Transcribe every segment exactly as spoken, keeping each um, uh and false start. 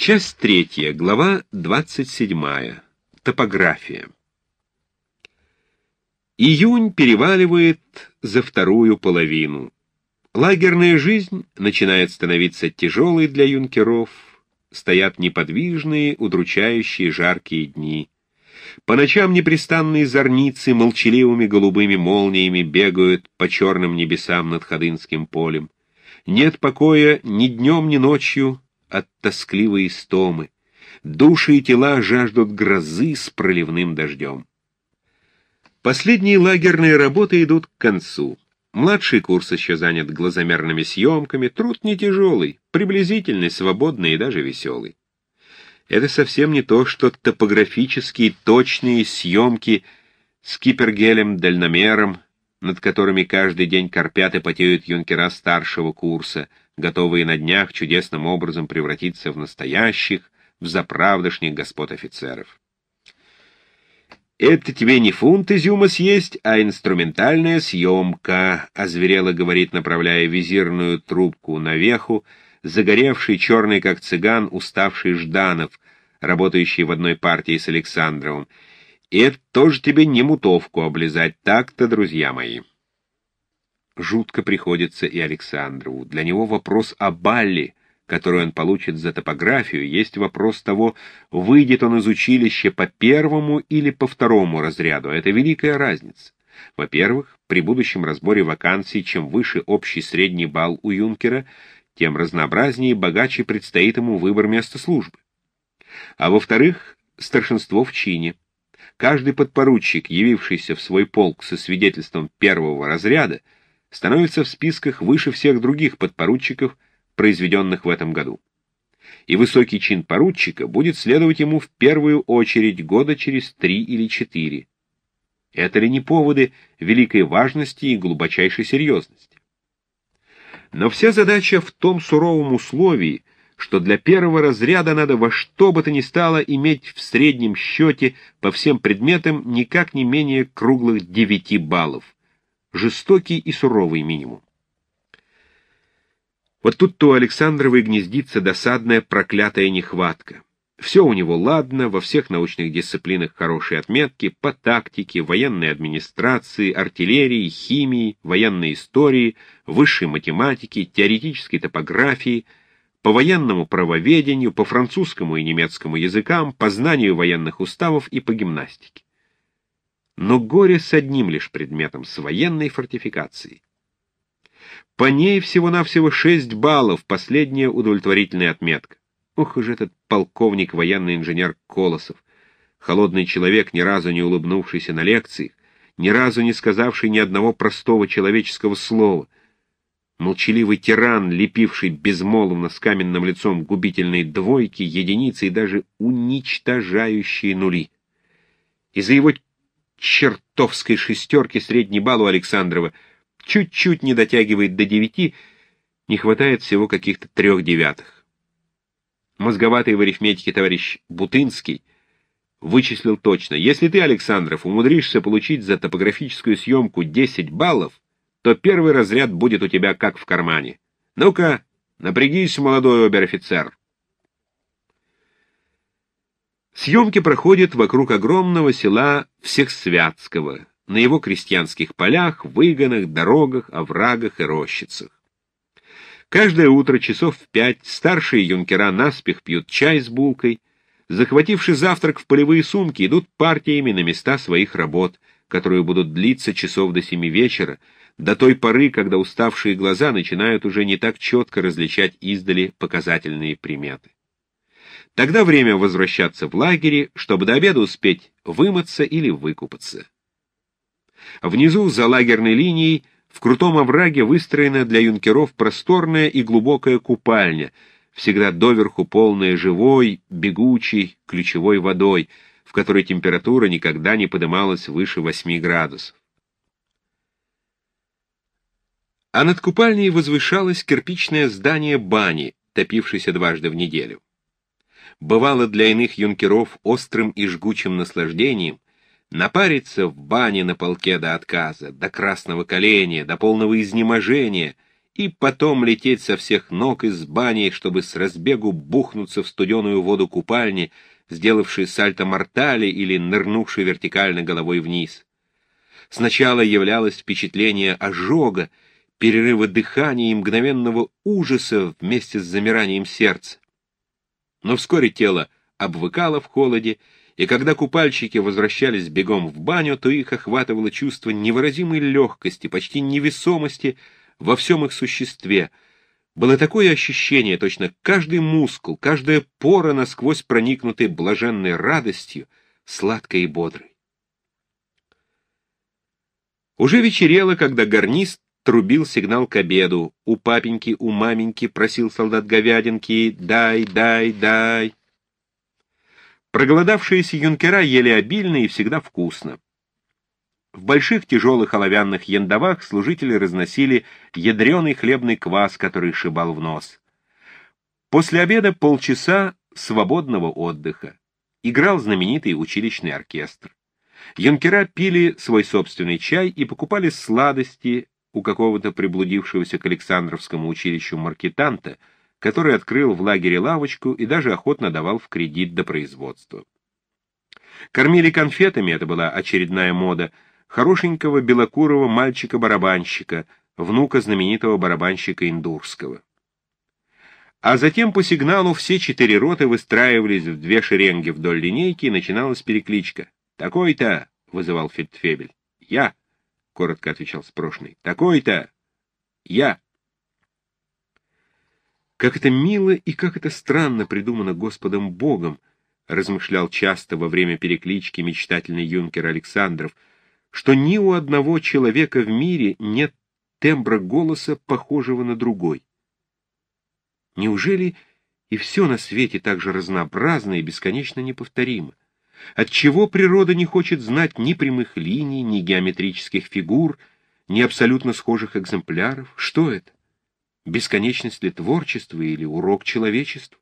Часть третья, глава двадцать седьмая. Топография. Июнь переваливает за вторую половину. Лагерная жизнь начинает становиться тяжелой для юнкеров. Стоят неподвижные, удручающие жаркие дни. По ночам непрестанные зорницы молчаливыми голубыми молниями бегают по черным небесам над Ходынским полем. Нет покоя ни днем, ни ночью от тоскливой истомы. Души и тела жаждут грозы с проливным дождем. Последние лагерные работы идут к концу. Младший курс еще занят глазомерными съемками, труд не тяжелый, приблизительный, свободный и даже веселый. Это совсем не то, что топографические точные съемки с кипергелем-дальномером, над которыми каждый день корпят и потеют юнкера старшего курса, готовые на днях чудесным образом превратиться в настоящих, в заправдошних господ офицеров. «Это тебе не фунт изюма съесть, а инструментальная съемка», — озверело говорит, направляя визирную трубку на веху, загоревший, черный как цыган, уставший Жданов, работающий в одной партии с Александровым. «И это тоже тебе не мутовку облизать, так-то, друзья мои». Жутко приходится и Александрову. Для него вопрос о балле, который он получит за топографию, есть вопрос того, выйдет он из училища по первому или по второму разряду. Это великая разница. Во-первых, при будущем разборе вакансий, чем выше общий средний балл у юнкера, тем разнообразнее и богаче предстоит ему выбор места службы. А во-вторых, старшинство в чине. Каждый подпоручик, явившийся в свой полк со свидетельством первого разряда, становится в списках выше всех других подпоручиков, произведенных в этом году. И высокий чин поручика будет следовать ему в первую очередь года через три или четыре. Это ли не поводы великой важности и глубочайшей серьезности? Но вся задача в том суровом условии, что для первого разряда надо во что бы то ни стало иметь в среднем счете по всем предметам никак не менее круглых девяти баллов. Жестокий и суровый минимум. Вот тут-то у Александрова и гнездится досадная проклятая нехватка. Все у него ладно, во всех научных дисциплинах хорошие отметки, по тактике, военной администрации, артиллерии, химии, военной истории, высшей математике, теоретической топографии, по военному правоведению, по французскому и немецкому языкам, по знанию военных уставов и по гимнастике. Но горе с одним лишь предметом, с военной фортификацией. По ней всего-навсего шесть баллов, последняя удовлетворительная отметка. Ух уж этот полковник военный инженер Колосов, холодный человек, ни разу не улыбнувшийся на лекциях, ни разу не сказавший ни одного простого человеческого слова, молчаливый тиран, лепивший безмолвно с каменным лицом губительные двойки, единицы и даже уничтожающие нули. Из-за его чертовской шестерки средний балл у Александрова чуть-чуть не дотягивает до девяти, не хватает всего каких-то трех девятых. Мозговатый в арифметике товарищ Бутынский вычислил точно: если ты, Александров, умудришься получить за топографическую съемку десять баллов, то первый разряд будет у тебя как в кармане. Ну-ка, напрягись, молодой обер-офицер. Съемки проходят вокруг огромного села Всехсвятского, на его крестьянских полях, выгонах, дорогах, оврагах и рощицах. Каждое утро часов в пять старшие юнкера наспех пьют чай с булкой, захвативши завтрак в полевые сумки, идут партиями на места своих работ, которые будут длиться часов до семи вечера, до той поры, когда уставшие глаза начинают уже не так четко различать издали показательные приметы. Тогда время возвращаться в лагере, чтобы до обеда успеть вымыться или выкупаться. Внизу, за лагерной линией, в крутом овраге выстроена для юнкеров просторная и глубокая купальня, всегда доверху полная живой, бегучей, ключевой водой, в которой температура никогда не подымалась выше восьми градусов. А над купальней возвышалось кирпичное здание бани, топившееся дважды в неделю. Бывало для иных юнкеров острым и жгучим наслаждением напариться в бане на полке до отказа, до красного коленя, до полного изнеможения и потом лететь со всех ног из бани, чтобы с разбегу бухнуться в студеную воду купальни, сделавший сальто-мортале или нырнувший вертикально головой вниз. Сначала являлось впечатление ожога, перерыва дыхания и мгновенного ужаса вместе с замиранием сердца. Но вскоре тело обвыкало в холоде, и когда купальщики возвращались бегом в баню, то их охватывало чувство невыразимой легкости, почти невесомости во всем их существе. Было такое ощущение, точно каждый мускул, каждая пора насквозь проникнутой блаженной радостью, сладкой и бодрой. Уже вечерело, когда гарнист трубил сигнал к обеду. У папеньки, у маменьки просил солдат говядинки «дай, дай, дай». Проголодавшиеся юнкера ели обильно и всегда вкусно. В больших тяжелых оловянных яндовах служители разносили ядреный хлебный квас, который шибал в нос. После обеда полчаса свободного отдыха. Играл знаменитый училищный оркестр. Юнкера пили свой собственный чай и покупали сладости у какого-то приблудившегося к Александровскому училищу маркетанта, который открыл в лагере лавочку и даже охотно давал в кредит до производства. Кормили конфетами, это была очередная мода, хорошенького белокурого мальчика-барабанщика, внука знаменитого барабанщика Индурского. А затем по сигналу все четыре роты выстраивались в две шеренги вдоль линейки, и начиналась перекличка. «Такой-то!» — вызывал фельдфебель. «Я!» — коротко отвечал спрошенный. «Такой-то! Я!» «Как это мило и как это странно придумано Господом Богом!» — размышлял часто во время переклички мечтательный юнкер Александров, что ни у одного человека в мире нет тембра голоса, похожего на другой. Неужели и все на свете так же разнообразно и бесконечно неповторимо? Отчего природа не хочет знать ни прямых линий, ни геометрических фигур, ни абсолютно схожих экземпляров? Что это? Бесконечность ли творчества или урок человечеству?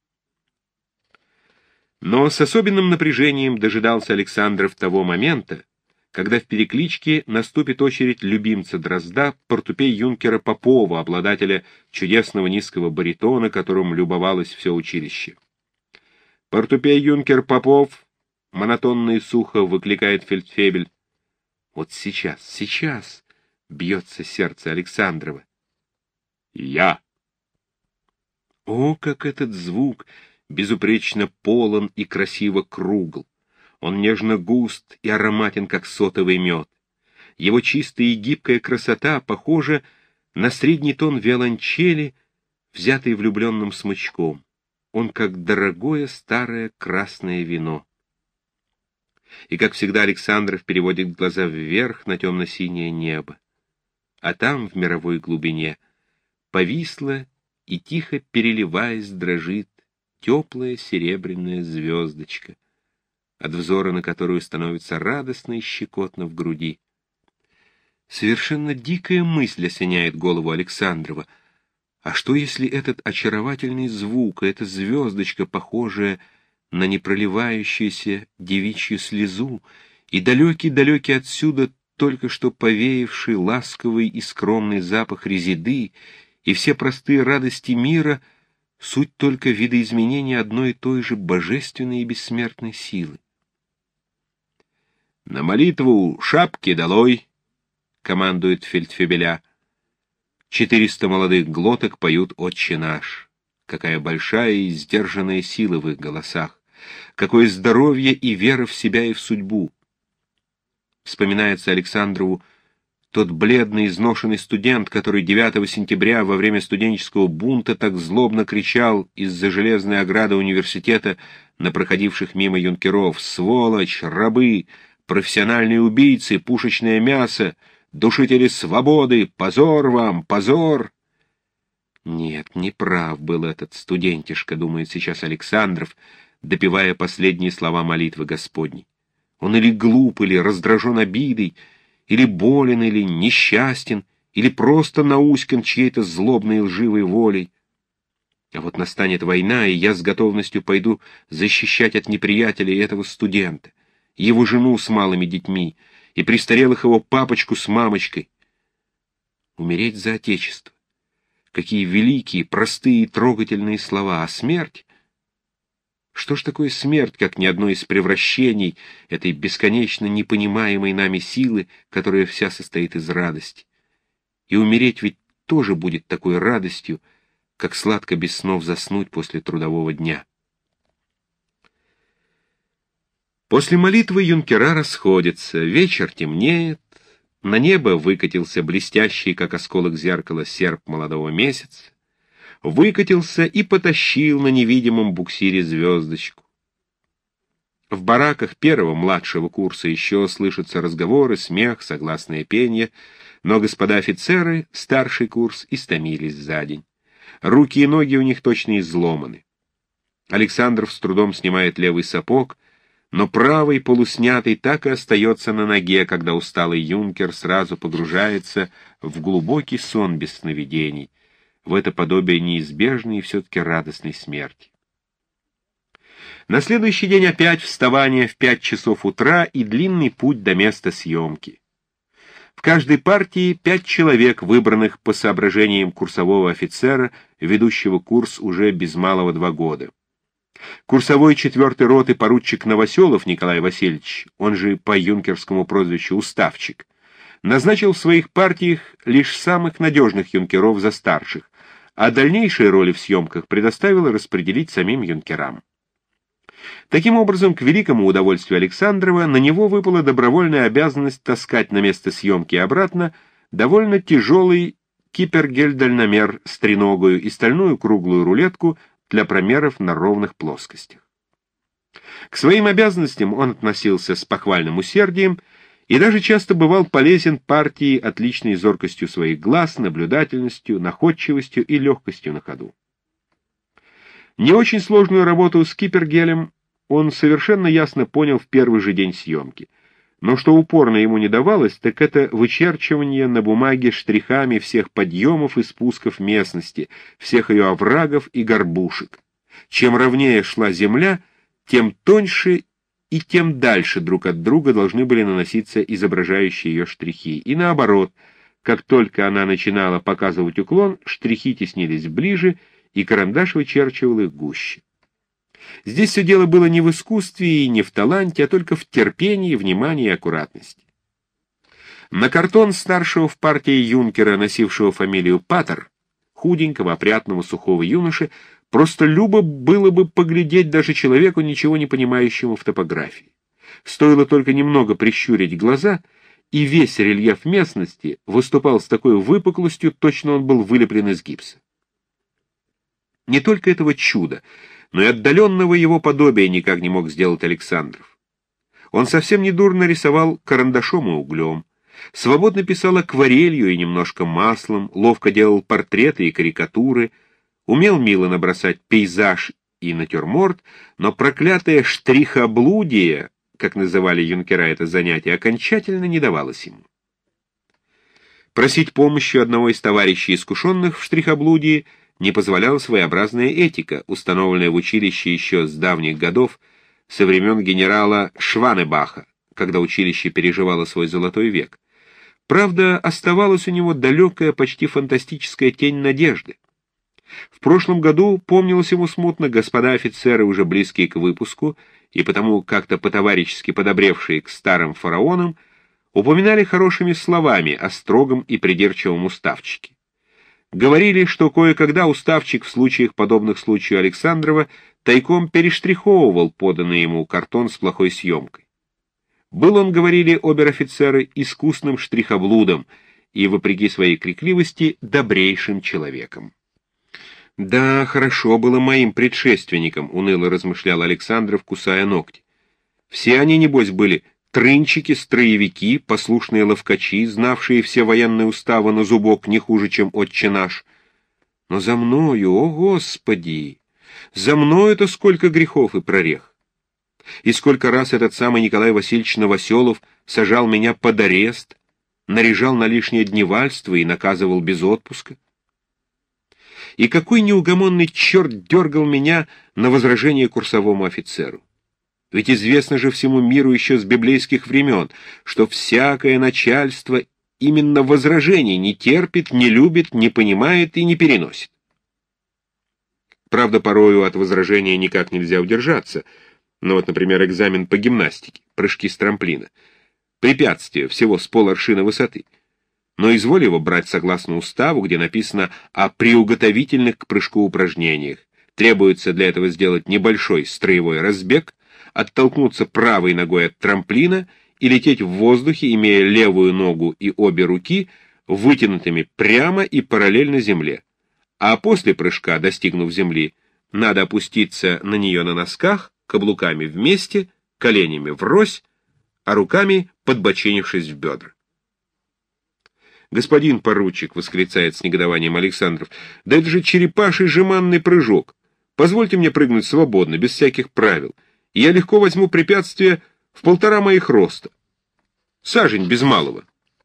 Но с особенным напряжением дожидался Александров того момента, когда в перекличке наступит очередь любимца Дрозда, портупей-юнкера Попова, обладателя чудесного низкого баритона, которым любовалось все училище. «Портупей-юнкер Попов!» — монотонно и сухо выкликает фельдфебель. Вот сейчас, сейчас бьется сердце Александрова. «Я!» О, как этот звук безупречно полон и красиво кругл! Он нежно густ и ароматен, как сотовый мед. Его чистая и гибкая красота похожа на средний тон виолончели, взятый влюбленным смычком. Он как дорогое старое красное вино. И, как всегда, Александров переводит глаза вверх на темно-синее небо. А там, в мировой глубине, повисла и, тихо переливаясь, дрожит теплая серебряная звездочка, от взора на которую становится радостно и щекотно в груди. Совершенно дикая мысль осеняет голову Александрова. А что, если этот очаровательный звук, эта звездочка, похожая на непроливающуюся девичью слезу, и далекий-далекий отсюда только что повеявший ласковый и скромный запах резиды, и все простые радости мира — суть только видоизменения одной и той же божественной и бессмертной силы? «На молитву шапки долой!» — командует фельдфебеля. Четыреста молодых глоток поют «Отче наш». Какая большая и сдержанная сила в их голосах! Какое здоровье и вера в себя и в судьбу! Вспоминается Александрову тот бледный, изношенный студент, который девятого сентября во время студенческого бунта так злобно кричал из-за железной ограды университета на проходивших мимо юнкеров: «Сволочь! Рабы! Профессиональные убийцы! Пушечное мясо! Душители свободы! Позор вам! Позор!» Нет, не прав был этот студентишка, думает сейчас Александров, допевая последние слова молитвы Господней. Он или глуп, или раздражен обидой, или болен, или несчастен, или просто науськан чьей-то злобной и лживой волей. А вот настанет война, и я с готовностью пойду защищать от неприятелей этого студента, его жену с малыми детьми и престарелых его папочку с мамочкой. Умереть за отечество, Какие великие, простые и трогательные слова. А смерть? Что ж такое смерть, как ни одно из превращений этой бесконечно непонимаемой нами силы, которая вся состоит из радости? И умереть ведь тоже будет такой радостью, как сладко без снов заснуть после трудового дня. После молитвы юнкера расходятся, вечер темнеет, на небо выкатился блестящий, как осколок зеркала, серп молодого месяца, выкатился и потащил на невидимом буксире звездочку. В бараках первого младшего курса еще слышатся разговоры, смех, согласное пение, но господа офицеры, старший курс, истомились за день. Руки и ноги у них точно изломаны. Александров с трудом снимает левый сапог, но правый, полуснятый, так и остается на ноге, когда усталый юнкер сразу погружается в глубокий сон без сновидений, в это подобие неизбежной и все-таки радостной смерти. На следующий день опять вставание в пять часов утра и длинный путь до места съемки. В каждой партии пять человек, выбранных по соображениям курсового офицера, ведущего курс уже без малого два года. Курсовой четвертой роты поручик Новоселов Николай Васильевич, он же по юнкерскому прозвищу Уставчик, назначил в своих партиях лишь самых надежных юнкеров за старших, а дальнейшие роли в съемках предоставил распределить самим юнкерам. Таким образом, к великому удовольствию Александрова, на него выпала добровольная обязанность таскать на место съемки и обратно довольно тяжелый кипергель-дальномер с треногою и стальную круглую рулетку для промеров на ровных плоскостях. К своим обязанностям он относился с похвальным усердием и даже часто бывал полезен партии отличной зоркостью своих глаз, наблюдательностью, находчивостью и легкостью на ходу. Не очень сложную работу с кипергелем он совершенно ясно понял в первый же день съемки. Но что упорно ему не давалось, так это вычерчивание на бумаге штрихами всех подъемов и спусков местности, всех ее оврагов и горбушек. Чем ровнее шла земля, тем тоньше и тем дальше друг от друга должны были наноситься изображающие ее штрихи. И наоборот, как только она начинала показывать уклон, штрихи теснились ближе, и карандаш вычерчивал их гуще. Здесь все дело было не в искусстве и не в таланте, а только в терпении, внимании и аккуратности. На картон старшего в партии юнкера, носившего фамилию Паттер, худенького, опрятного, сухого юноши, просто любо было бы поглядеть даже человеку, ничего не понимающему в топографии. Стоило только немного прищурить глаза, и весь рельеф местности выступал с такой выпуклостью, точно он был вылеплен из гипса. Не только этого чуда, но и отдаленного его подобия никак не мог сделать Александров. Он совсем недурно рисовал карандашом и углем, свободно писал акварелью и немножко маслом, ловко делал портреты и карикатуры, умел мило набросать пейзаж и натюрморт, но проклятое штрихоблудие, как называли юнкера это занятие, окончательно не давалось ему. Просить помощи одного из товарищей искушенных в штрихоблудии не позволяла своеобразная этика, установленная в училище еще с давних годов, со времен генерала Шванебаха, когда училище переживало свой золотой век. Правда, оставалась у него далекая, почти фантастическая тень надежды. В прошлом году, помнилось ему смутно, господа офицеры, уже близкие к выпуску, и потому как-то по-товарищески подобревшие к старым фараонам, упоминали хорошими словами о строгом и придирчивом уставчике. Говорили, что кое-когда уставчик в случаях, подобных случаю Александрова, тайком перештриховывал поданный ему картон с плохой съемкой. Был он, говорили обер-офицеры, искусным штрихоблудом и, вопреки своей крикливости, добрейшим человеком. «Да, хорошо было моим предшественникам», — уныло размышлял Александров, кусая ногти. «Все они, небось, были трынчики, строевики, послушные ловкачи, знавшие все военные уставы на зубок не хуже, чем отче наш. Но за мною, о Господи, за мною-то сколько грехов и прорех! И сколько раз этот самый Николай Васильевич Новоселов сажал меня под арест, наряжал на лишнее дневальство и наказывал без отпуска. И какой неугомонный черт дергал меня на возражение курсовому офицеру? Ведь известно же всему миру еще с библейских времен, что всякое начальство именно возражений не терпит, не любит, не понимает и не переносит. Правда, порою от возражения никак нельзя удержаться. Ну вот, например, экзамен по гимнастике, прыжки с трамплина. Препятствие всего с поларшина высоты. Но изволь его брать согласно уставу, где написано о приуготовительных к прыжку упражнениях. Требуется для этого сделать небольшой строевой разбег, оттолкнуться правой ногой от трамплина и лететь в воздухе, имея левую ногу и обе руки вытянутыми прямо и параллельно земле. А после прыжка, достигнув земли, надо опуститься на нее на носках, каблуками вместе, коленями врозь, а руками подбоченившись в бедра. «Господин поручик», — восклицает с негодованием Александров, — «да это же черепаший жеманный прыжок. Позвольте мне прыгнуть свободно, без всяких правил, и я легко возьму препятствие в полтора моих роста. Сажень без малого».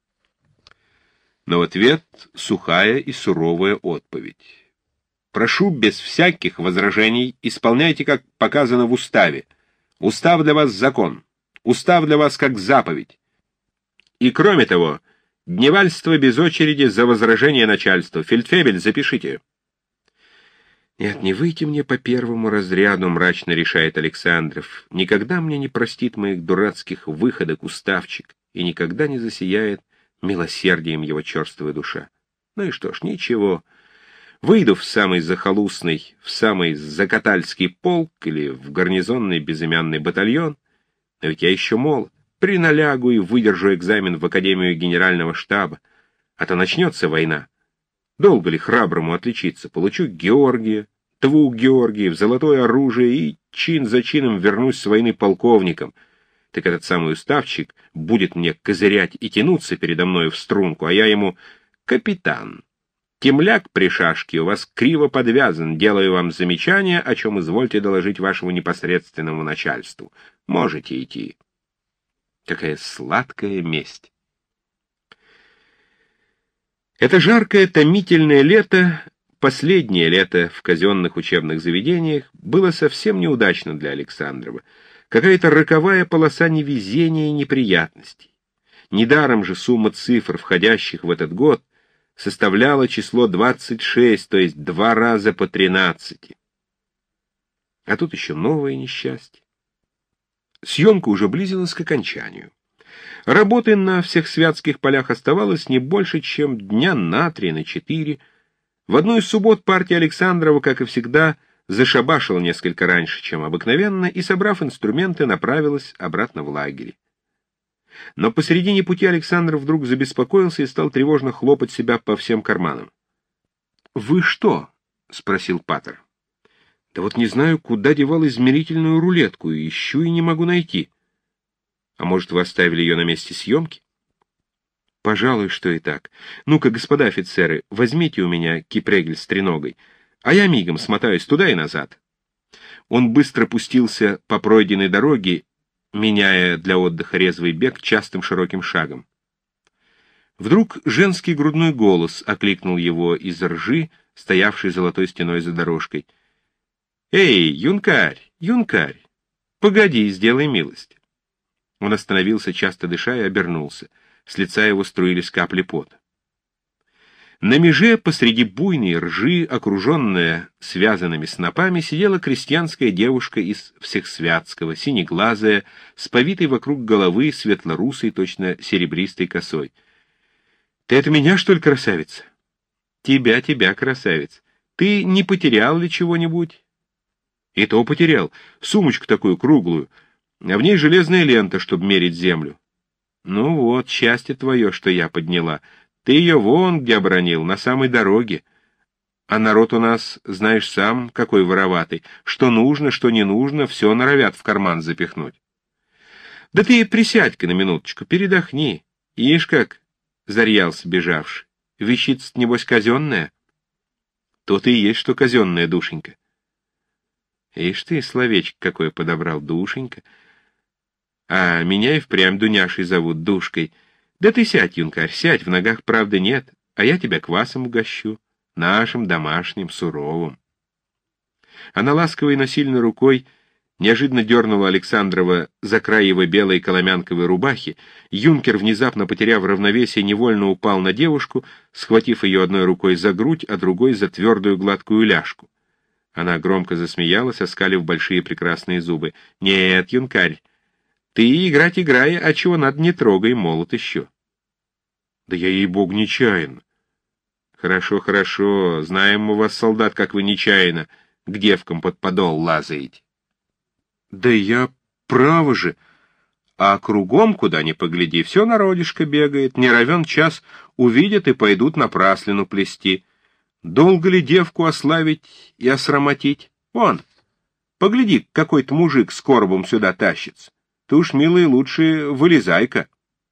Но в ответ сухая и суровая отповедь. «Прошу без всяких возражений, исполняйте, как показано в уставе. Устав для вас закон, устав для вас как заповедь. И кроме того, дневальство без очереди за возражение начальства. Фельдфебель, запишите». «Нет, не выйти мне по первому разряду», — мрачно решает Александров. «Никогда мне не простит моих дурацких выходок уставчик, и никогда не засияет милосердием его черствая душа. Ну и что ж, ничего. Выйду в самый захолустный, в самый закатальский полк или в гарнизонный безымянный батальон, но ведь я еще молод. Приналягу и выдержу экзамен в Академию Генерального штаба, а то начнется война. Долго ли храброму отличиться? Получу Георгия, двух Георгиев, золотое оружие и чин за чином вернусь с войны полковником. Так этот самый уставчик будет мне козырять и тянуться передо мною в струнку, а я ему: капитан, темляк при шашке у вас криво подвязан, делаю вам замечание, о чем извольте доложить вашему непосредственному начальству. Можете идти». Какая сладкая месть! Это жаркое, томительное лето, последнее лето в казенных учебных заведениях, было совсем неудачно для Александрова. Какая-то роковая полоса невезения и неприятностей. Недаром же сумма цифр, входящих в этот год, составляла число двадцать шесть, то есть два раза по тринадцати. А тут еще новое несчастье. Съемка уже близилась к окончанию. Работы на всех святских полях оставалось не больше, чем дня на три, на четыре. В одну из суббот партия Александрова, как и всегда, зашабашила несколько раньше, чем обыкновенно, и, собрав инструменты, направилась обратно в лагерь. Но посередине пути Александр вдруг забеспокоился и стал тревожно хлопать себя по всем карманам. «Вы что?» — спросил патер. «Да вот не знаю, куда девал измерительную рулетку, ищу и не могу найти. А может, вы оставили ее на месте съемки?» «Пожалуй, что и так. Ну-ка, господа офицеры, возьмите у меня кипрегель с треногой, а я мигом смотаюсь туда и назад». Он быстро пустился по пройденной дороге, меняя для отдыха резвый бег частым широким шагом. Вдруг женский грудной голос окликнул его из ржи, стоявшей золотой стеной за дорожкой. «Эй, юнкарь, юнкарь, погоди, сделай милость». Он остановился, часто дыша, и обернулся. С лица его струились капли пота. На меже посреди буйной ржи, окруженная связанными снопами, сидела крестьянская девушка из Всехсвятского, синеглазая, с повитой вокруг головы светлорусой, точно серебристой косой. «Ты это меня, что ли, красавица?» «Тебя, тебя, красавица. Ты не потерял ли чего-нибудь?» «И то потерял. Сумочку такую круглую, а в ней железная лента, чтобы мерить землю». «Ну вот, счастье твое, что я подняла. Ты ее вон где обронил, на самой дороге. А народ у нас, знаешь сам, какой вороватый. Что нужно, что не нужно, все норовят в карман запихнуть». «Да ты присядь-ка на минуточку, передохни. Ишь как зарьялся бежавший. Вещица-то, небось, казенная?» «То-то и есть, что казенная, душенька». «Ишь ты, словечко какое подобрал, душенька. А меня и впрямь Дуняшей зовут, Душкой. Да ты сядь, юнкарь, сядь, в ногах правды нет, а я тебя квасом угощу, нашим, домашним, суровым». Она ласковой, но сильной рукой Неожиданно дернула Александрова за край его белой коломянковой рубахи. Юнкер, внезапно потеряв равновесие, невольно упал на девушку, схватив ее одной рукой за грудь, а другой за твердую гладкую ляжку. Она громко засмеялась, оскалив большие прекрасные зубы. — Нет, юнкарь, ты играть играй, а чего надо не трогай, молот еще. — Да я, ей-богу, нечаянно. — Хорошо, хорошо, знаем мы вас, солдат, как вы нечаянно к девкам под подол лазаете. — Да я право же, а кругом, куда ни погляди, все народишко бегает, не равен час увидят и пойдут напраслину плести. Долго ли девку ославить и осрамотить? Вон, погляди, какой-то мужик с коробом сюда тащится. Ты уж, милый, лучше вылезай-ка.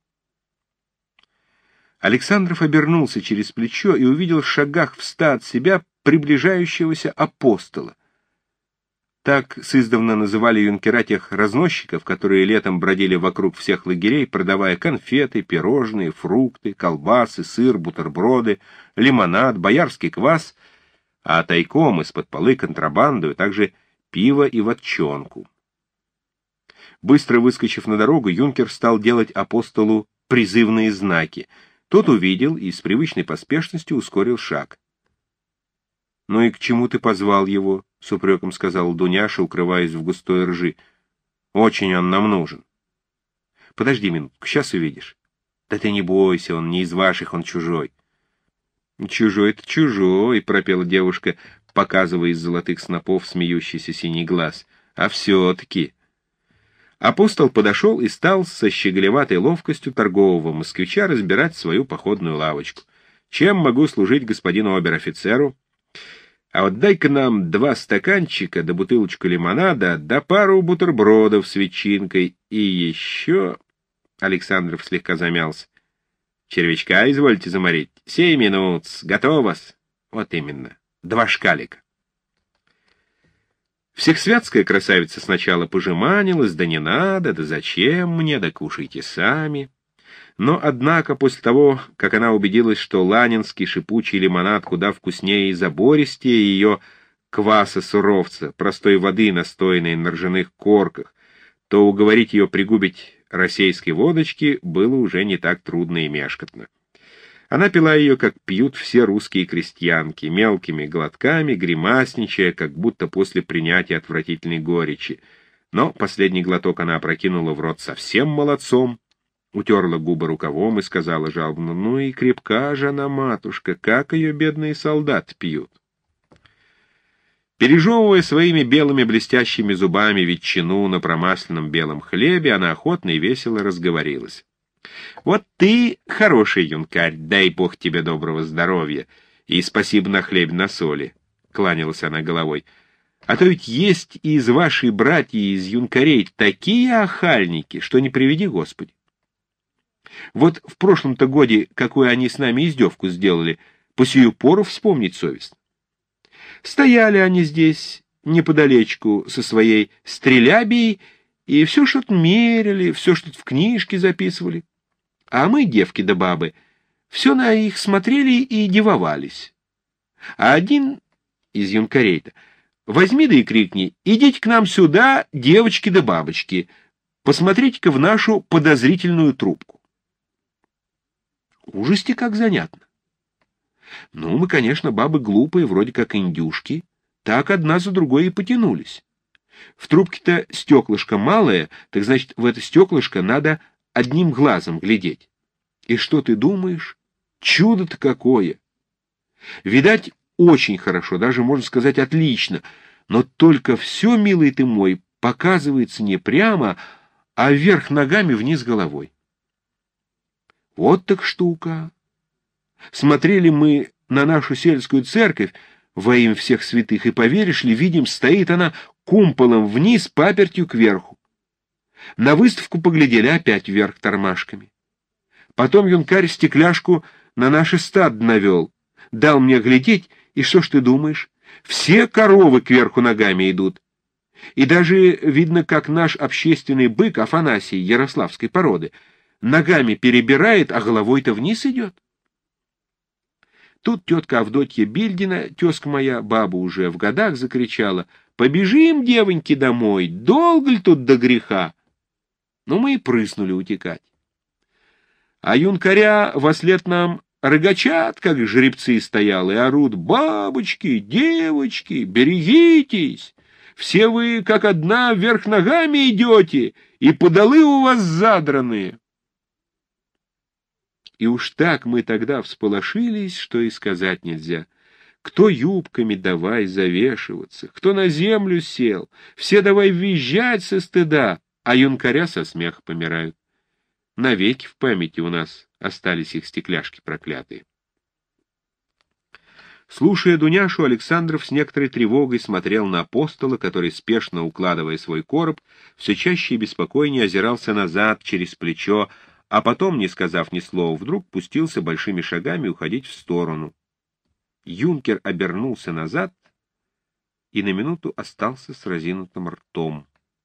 Александров обернулся через плечо и увидел в шагах в ста от себя приближающегося апостола. Так сиздавна называли юнкера тех разносчиков, которые летом бродили вокруг всех лагерей, продавая конфеты, пирожные, фрукты, колбасы, сыр, бутерброды, лимонад, боярский квас, а тайком из-под полы контрабандою также пиво и водчонку. Быстро выскочив на дорогу, юнкер стал делать апостолу призывные знаки. Тот увидел и с привычной поспешностью ускорил шаг. — Ну и к чему ты позвал его? — с упреком сказал Дуняша, укрываясь в густой ржи. — Очень он нам нужен. — Подожди минутку, сейчас увидишь. — Да ты не бойся, он не из ваших, он чужой. — Чужой-то чужой, — пропела девушка, показывая из золотых снопов смеющийся синий глаз. — А все-таки... Апостол подошел и стал со щеголеватой ловкостью торгового москвича разбирать свою походную лавочку. — Чем могу служить господину обер-офицеру? А вот дай-ка нам два стаканчика, да бутылочку лимонада, да пару бутербродов с ветчинкой, и еще... Александров слегка замялся. Червячка извольте заморить. Сей минут, готово-с. Вот именно, два шкалика. Всехсвятская красавица сначала пожеманилась, да не надо, да зачем мне, да кушайте сами. Но, однако, после того, как она убедилась, что ланинский шипучий лимонад куда вкуснее и забористее ее кваса-суровца, простой воды, настоянной на ржаных корках, то уговорить ее пригубить российской водочки было уже не так трудно и мешкотно. Она пила ее, как пьют все русские крестьянки, мелкими глотками, гримасничая, как будто после принятия отвратительной горечи. Но последний глоток она опрокинула в рот совсем молодцом, утерла губы рукавом и сказала жалобно: «Ну и крепка же она, матушка, как ее бедные солдаты пьют». Пережевывая своими белыми блестящими зубами ветчину на промасленном белом хлебе, она охотно и весело разговорилась. «Вот ты хороший юнкарь, дай бог тебе доброго здоровья, и спасибо на хлеб, на соли», — кланялась она головой. «А то ведь есть и из вашей братьи, из юнкарей такие охальники, что не приведи Господи. Вот в прошлом-то годе, какую они с нами издевку сделали, по сию пору вспомнить совестно. Стояли они здесь неподалечку со своей стрелябией и все что-то мерили, все что-то в книжке записывали. А мы, девки да бабы, все на их смотрели и дивовались. А один из юнкарей-то: возьми да и крикни: идите к нам сюда, девочки да бабочки, посмотрите-ка в нашу подозрительную трубку. Ужасти как занятно. Ну, мы, конечно, бабы глупые, вроде как индюшки, так одна за другой и потянулись. В трубке-то стеклышко малое, так значит, в это стеклышко надо одним глазом глядеть. И что ты думаешь? Чудо-то какое! Видать, очень хорошо, даже, можно сказать, отлично, но только все, милый ты мой, показывается не прямо, а вверх ногами, вниз головой. Вот так штука. Смотрели мы на нашу сельскую церковь во имя всех святых, и, поверишь ли, видим, стоит она кумполом вниз, папертью кверху. На выставку поглядели, опять вверх тормашками. Потом юнкарь стекляшку на наше стадо навел, дал мне глядеть, и что ж ты думаешь? Все коровы кверху ногами идут. И даже видно, как наш общественный бык Афанасий ярославской породы ногами перебирает, а головой-то вниз идет. Тут тетка Авдотья Бильдина, тезка моя, баба уже в годах, закричала: Побежим, девоньки, домой, долго ли тут до греха? Но мы и прыснули утекать. А юнкаря вослед нам рыгачат, как жеребцы, стоял, и орут: «Бабочки, девочки, берегитесь! Все вы, как одна, вверх ногами идете, и подолы у вас задранные!» И уж так мы тогда всполошились, что и сказать нельзя. Кто юбками давай завешиваться, кто на землю сел, все давай визжать со стыда, а юнкаря со смеха помирают. Навеки в памяти у нас остались их стекляшки проклятые. Слушая Дуняшу, Александров с некоторой тревогой смотрел на апостола, который, спешно укладывая свой короб, все чаще и беспокойнее озирался назад, через плечо, а потом, не сказав ни слова, вдруг пустился большими шагами уходить в сторону. Юнкер обернулся назад и на минуту остался с разинутым ртом.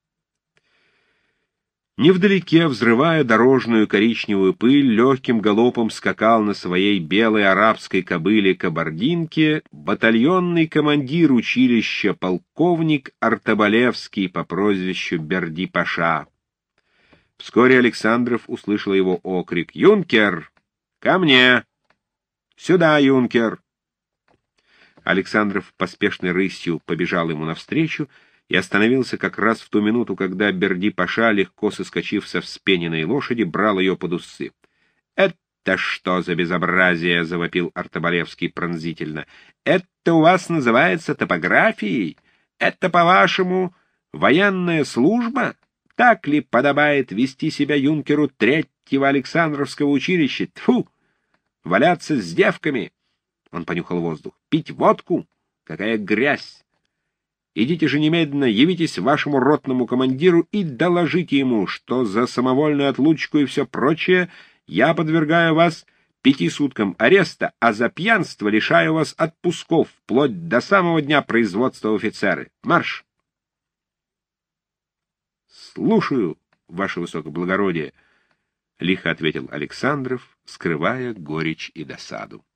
Невдалеке, взрывая дорожную коричневую пыль, легким галопом скакал на своей белой арабской кобыле-кабардинке батальонный командир училища полковник Артобалевский по прозвищу Берди-Паша. Вскоре Александров услышал его окрик: «Юнкер! Ко мне! Сюда, юнкер!» Александров поспешной рысью побежал ему навстречу и остановился как раз в ту минуту, когда Берди-Паша, легко соскочив со вспененной лошади, брал ее под усы. «Это что за безобразие?» — завопил Артобалевский пронзительно. «Это у вас называется топографией? Это, по-вашему, военная служба? Так ли подобает вести себя юнкеру третьего Александровского училища? Тьфу! Валяться с девками!» Он понюхал воздух. «Пить водку? Какая грязь! Идите же немедленно, явитесь вашему ротному командиру и доложите ему, что за самовольную отлучку и все прочее я подвергаю вас пяти суткам ареста, а за пьянство лишаю вас отпусков вплоть до самого дня производства в офицеры. Марш!» «Слушаю, ваше высокоблагородие», — лихо ответил Александров, скрывая горечь и досаду.